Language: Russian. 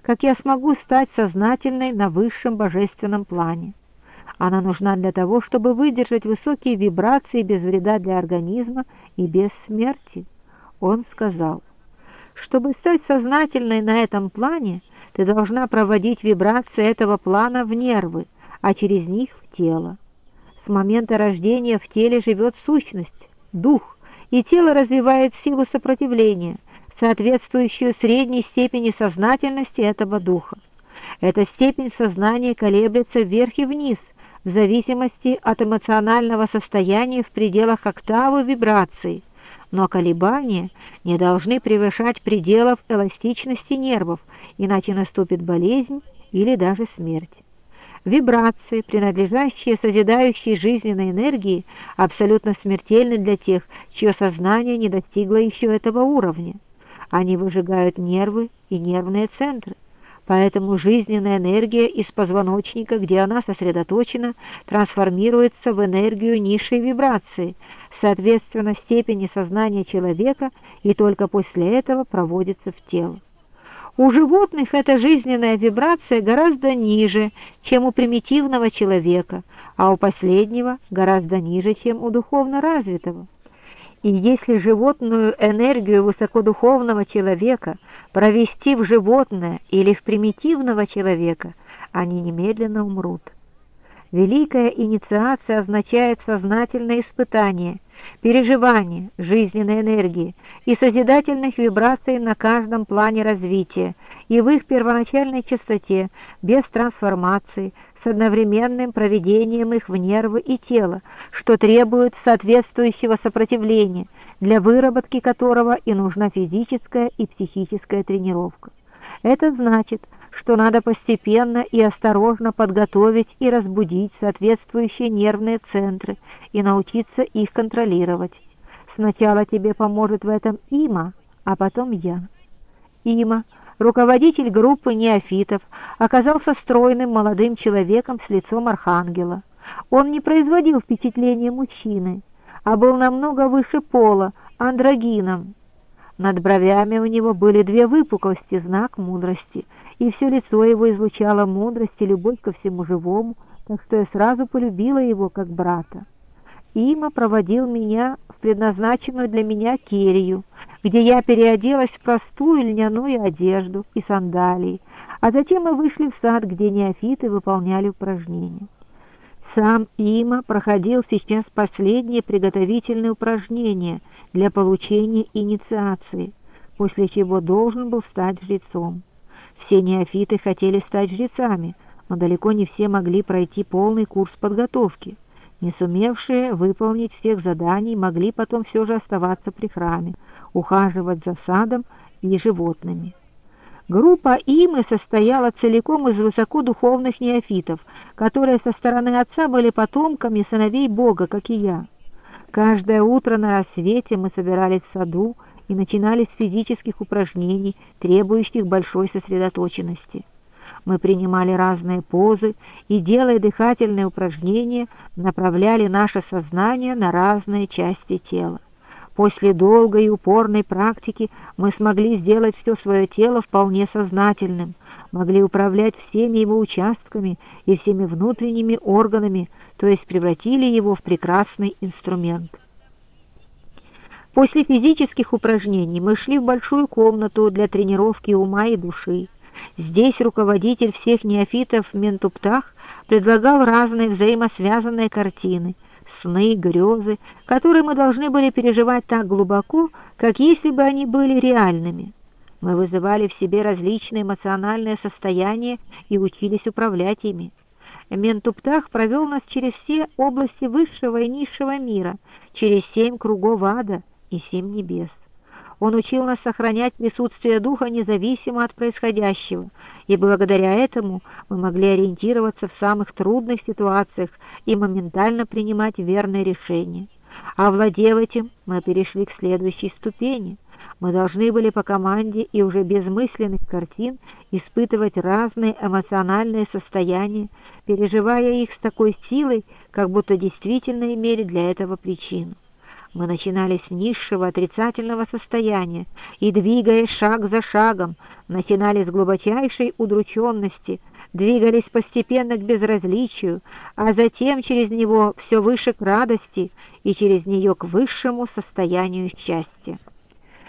как я смогу стать сознательной на высшем божественном плане. Она нужна для того, чтобы выдержать высокие вибрации без вреда для организма и без смерти. Он сказал: чтобы стать сознательной на этом плане, ты должна проводить вибрации этого плана в нервы, а через них в тело. С момента рождения в теле живет сущность, дух, и тело развивает силу сопротивления, соответствующую средней степени сознательности этого духа. Эта степень сознания колеблется вверх и вниз, в зависимости от эмоционального состояния в пределах октавы вибраций, но колебания не должны превышать пределов эластичности нервов, иначе наступит болезнь или даже смерть. Вибрации, принадлежащие созидающей жизненной энергии, абсолютно смертельны для тех, чье сознание не достигло еще этого уровня. Они выжигают нервы и нервные центры. Поэтому жизненная энергия из позвоночника, где она сосредоточена, трансформируется в энергию низшей вибрации, соответственно степени сознания человека, и только после этого проводится в тело. У животных эта жизненная вибрация гораздо ниже, чем у примитивного человека, а у последнего гораздо ниже, чем у духовно развитого. И если животную энергию высокодуховного человека провести в животное или в примитивного человека, они немедленно умрут. Великая инициация означает сознательное испытание, переживание жизненной энергии и созидательных вибраций на каждом плане развития и в их первоначальной частоте, без трансформации, с одновременным проведением их в нервы и тело, что требует соответствующего сопротивления, для выработки которого и нужна физическая и психическая тренировка. Это значит, что надо постепенно и осторожно подготовить и разбудить соответствующие нервные центры и научиться их контролировать. Сначала тебе поможет в этом Има, а потом я. Има, руководитель группы неофитов, оказался стройным молодым человеком с лицом архангела. Он не производил впечатления мужчины, а был намного выше пола, андрогином. Над бровями у него были две выпуклости, знак мудрости, и все лицо его излучало мудрость и любовь ко всему живому, так что я сразу полюбила его как брата. Има проводил меня в предназначенную для меня келью, где я переоделась в простую льняную одежду и сандалии, а затем мы вышли в сад, где неофиты выполняли упражнения. Сам Има проходил сейчас последние приготовительные упражнения для получения инициации, после чего должен был стать жрецом. Все неофиты хотели стать жрецами, но далеко не все могли пройти полный курс подготовки. Не сумевшие выполнить всех заданий могли потом все же оставаться при храме, ухаживать за садом и животными. Группа Имы состояла целиком из высокодуховных неофитов, которые со стороны отца были потомками сыновей Бога, как и я. Каждое утро на рассвете мы собирались в саду и начинали с физических упражнений, требующих большой сосредоточенности. Мы принимали разные позы и, делая дыхательные упражнения, направляли наше сознание на разные части тела. После долгой и упорной практики мы смогли сделать все свое тело вполне сознательным, могли управлять всеми его участками и всеми внутренними органами, то есть превратили его в прекрасный инструмент. После физических упражнений мы шли в большую комнату для тренировки ума и души. Здесь руководитель всех неофитов Ментуптах предлагал разные взаимосвязанные картины, сны, грезы, которые мы должны были переживать так глубоко, как если бы они были реальными. Мы вызывали в себе различные эмоциональные состояния и учились управлять ими. Ментуптах провел нас через все области высшего и низшего мира, через 7 кругов ада и 7 небес. Он учил нас сохранять присутствие духа независимо от происходящего, и благодаря этому мы могли ориентироваться в самых трудных ситуациях и моментально принимать верные решения. Овладев этим, мы перешли к следующей ступени. Мы должны были по команде и уже без мысленных картин испытывать разные эмоциональные состояния, переживая их с такой силой, как будто действительно имели для этого причину. Мы начинали с низшего отрицательного состояния и, двигаясь шаг за шагом, начинали с глубочайшей удрученности, двигались постепенно к безразличию, а затем через него все выше к радости и через нее к высшему состоянию счастья.